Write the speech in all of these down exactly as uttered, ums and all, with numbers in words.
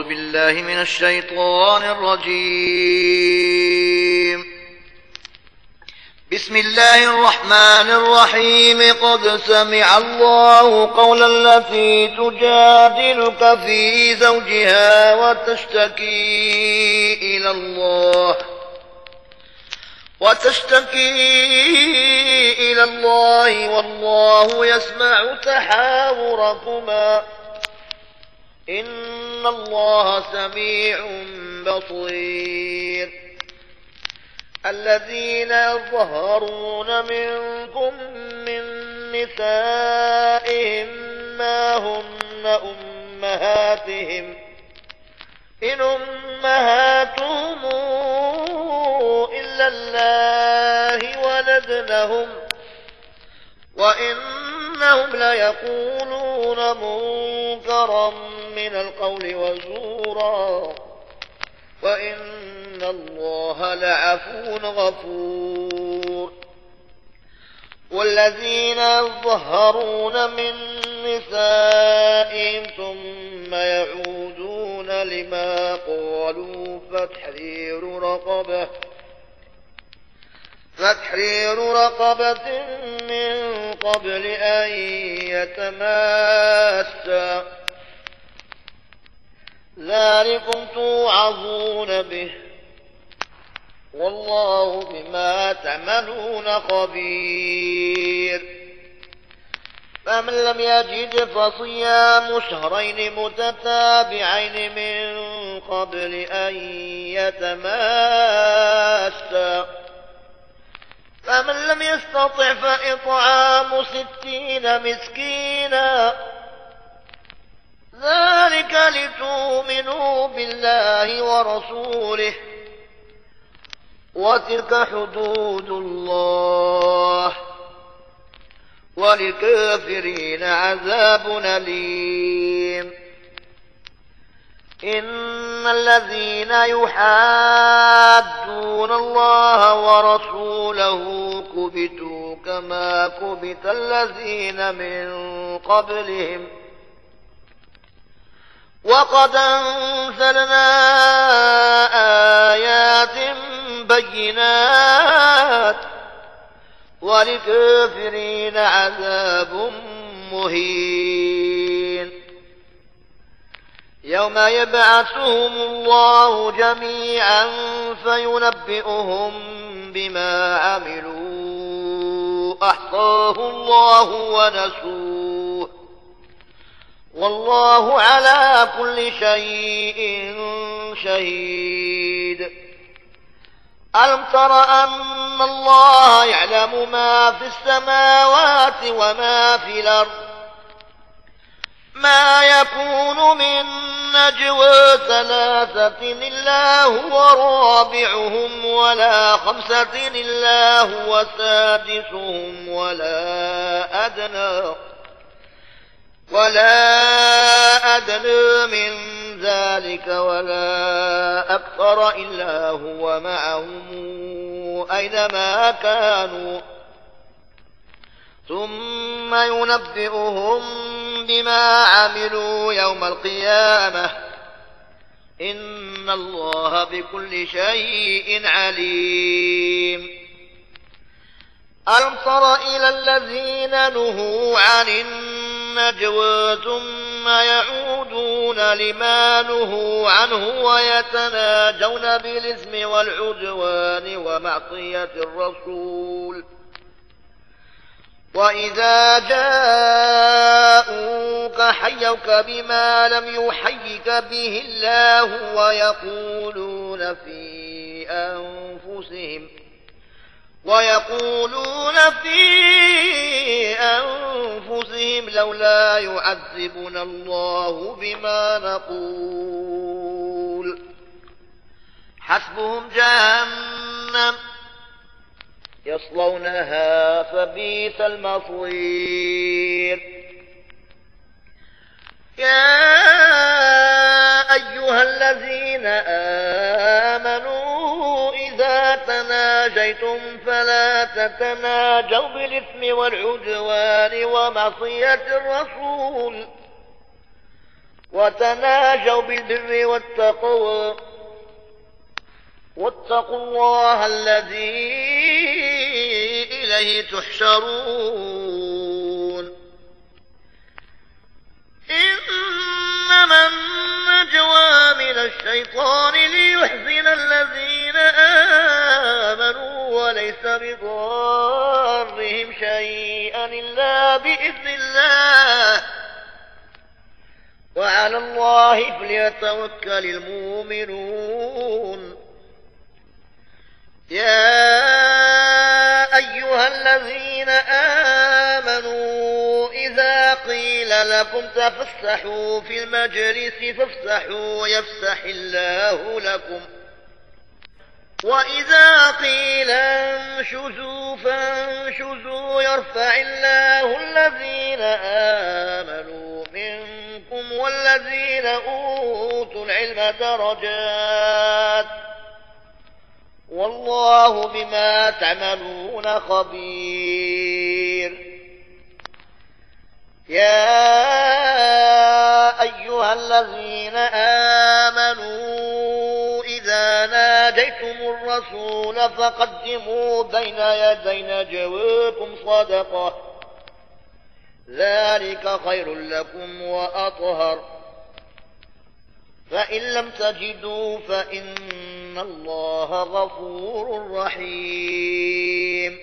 أعوذ بالله من الشيطان الرجيم. بسم الله الرحمن الرحيم. قد سمع الله قول التي تجادلك في زوجها وتشتكي إلى الله وتشتكي إلى الله والله يسمع تحاوركما إن الله سميع بصير. الذين يظهرون منكم من نسائهم ما هن أمهاتهم إن أمهاتهم إلا الله ولدنهم وإنهم ليقولون منكرا من القول وزورا وإن الله لعفو غفور. والذين يظهرون من نسائهم ثم يعودون لما قالوا فتحرير رقبة فتحرير رقبة من قبل أن يتماسا ذلكم توعظون به والله بما تعملون خبير. فمن لم يجد فصيام شهرين متتابعين من قبل أن يتماسا فمن لم يستطع فإطعام ستين مسكينا ذلك لتؤمنوا بالله ورسوله وتلك حدود الله وللكافرين عذاب أليم. إن الذين يحادون الله ورسوله كبتوا كما كبت الذين من قبلهم وقد أنزلنا آيات بينات وللكافرين عذاب مهين. يوم يبعثهم الله جميعا فينبئهم بما عملوا أحصاه الله ونسوه والله على كل شيء شهيد. ألم تر أن الله يعلم ما في السماوات وما في الأرض ما يكون من نجوى ثلاثة إلا هو رابعهم ولا خمسة إلا هو سادسهم ولا أدنى ولا أدنى من ذلك ولا أكثر إلا هو معهم أينما كانوا ثم ينبئهم بما عملوا يوم القيامة إن الله بكل شيء عليم. ألم تر إلى الذين نهوا عن النجوى ثم يعودون لما نهوا عنه ويتناجون بالإثم والعدوان ومعصية الرسول وإذا جاءوك حيوك بما لم يحيك به الله ويقولون في أنفسهم ويقولون في أنفسهم لولا يعذبنا الله بما نقول حسبهم جهنم يصلونها فبئس المصير. يا أيها الذين آمنوا إذا تناجيتم فلا تتناجوا بالإثم والعدوان ومعصية الرسول وتناجوا بالبر والتقوى واتقوا الله الذي إليه تحشرون. إنما النجوى من الشيطان ليحزن الذين آمنوا وليس بضارهم شيئا إلا بإذن الله وعلى الله فليتوكل المؤمنون. يا أيها الذين آمنوا إذا قيل لكم تفسحوا في المجلس فافسحوا يفسح الله لكم وإذا قيل انشزوا فانشزوا يرفع الله الذين آمنوا منكم والذين أوتوا العلم درجات والله بما تعملون خبير. يا أيها الذين آمنوا إذا ناجيتم الرسول فقدموا بين يدي نجواكم صدقة ذلك خير لكم وأطهر فإن لم تجدوا فإن الله غفور رحيم.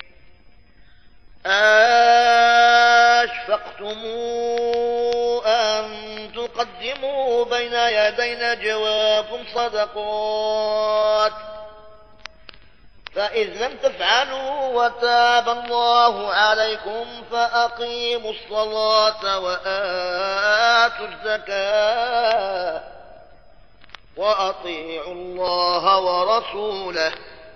أشفقتم أن تقدموا بين يدي نجواكم صدقات فإذ لم تفعلوا وتاب الله عليكم فأقيموا الصلاة وآتوا الزكاة وأطيعوا الله ورسوله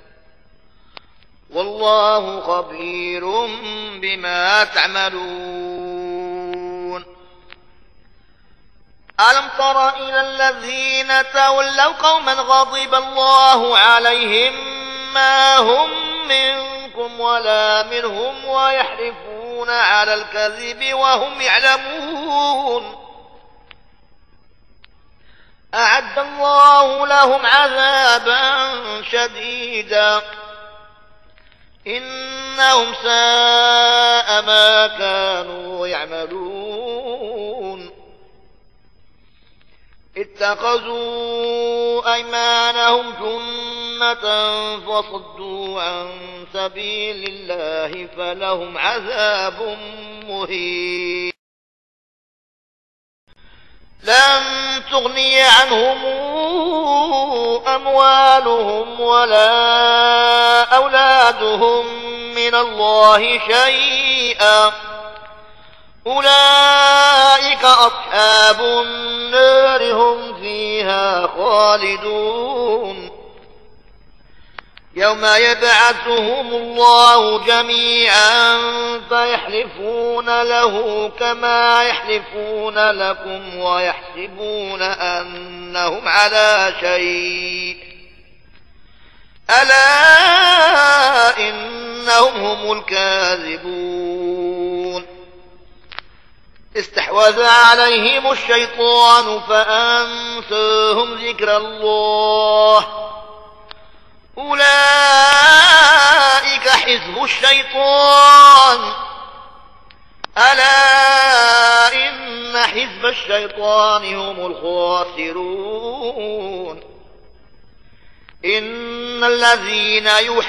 والله خبير بما تعملون. ألم تر إلى الذين تولوا قوما غضب الله عليهم ما هم منكم ولا منهم ويحلفون على الكذب وهم يعلمون أعد الله لهم عذابا شديدا إنهم ساء ما كانوا يعملون. اتخذوا أيمانهم جنة فصدوا عن سبيل الله فلهم عذاب مهين. لن تغني عنهم أموالهم ولا أولادهم من الله شيئا أولئك أصحاب النار هم فيها خالدون. يوم يبعثهم الله جميعا فيحلفون له كما يحلفون لكم ويحسبون أنهم على شيء ألا إنهم هم الكاذبون. استحوذ عليهم الشيطان فأنساهم ذكر الله أولئك حزب الشيطان ألا إن حزب الشيطان هم الخاسرون. إن الذين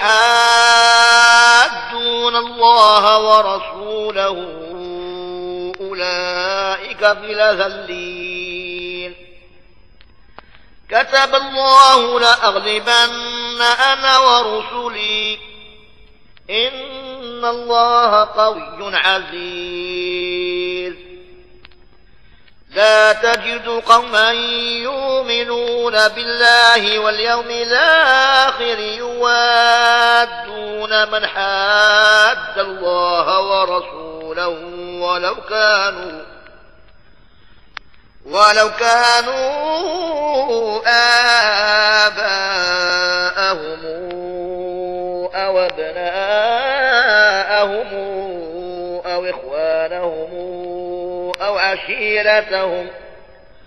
يحادون الله ورسوله أولئك في الأذلين. كتب الله لأغلبن أنا ورسلي إن الله قوي عزيز. لا تجد قوما يؤمنون بالله واليوم الآخر يوادون من حاد الله ورسوله ولو كانوا ولو كانوا آباءهم أو أبناءهم أو إخوانهم أو عشيرتهم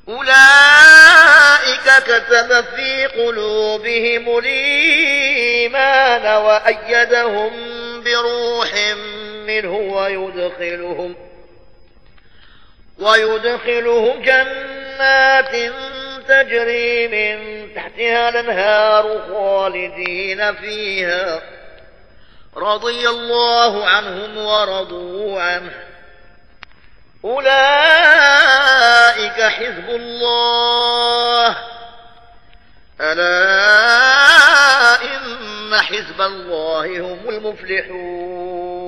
أولئك كتب في قلوبهم الإيمان وأيدهم بروح منه ويدخلهم ويدخلهم جنات تجري من تحتها الأنهار خالدين فيها رضي الله عنهم ورضوا عنه أولئك حزب الله ألا إن حزب الله هم المفلحون.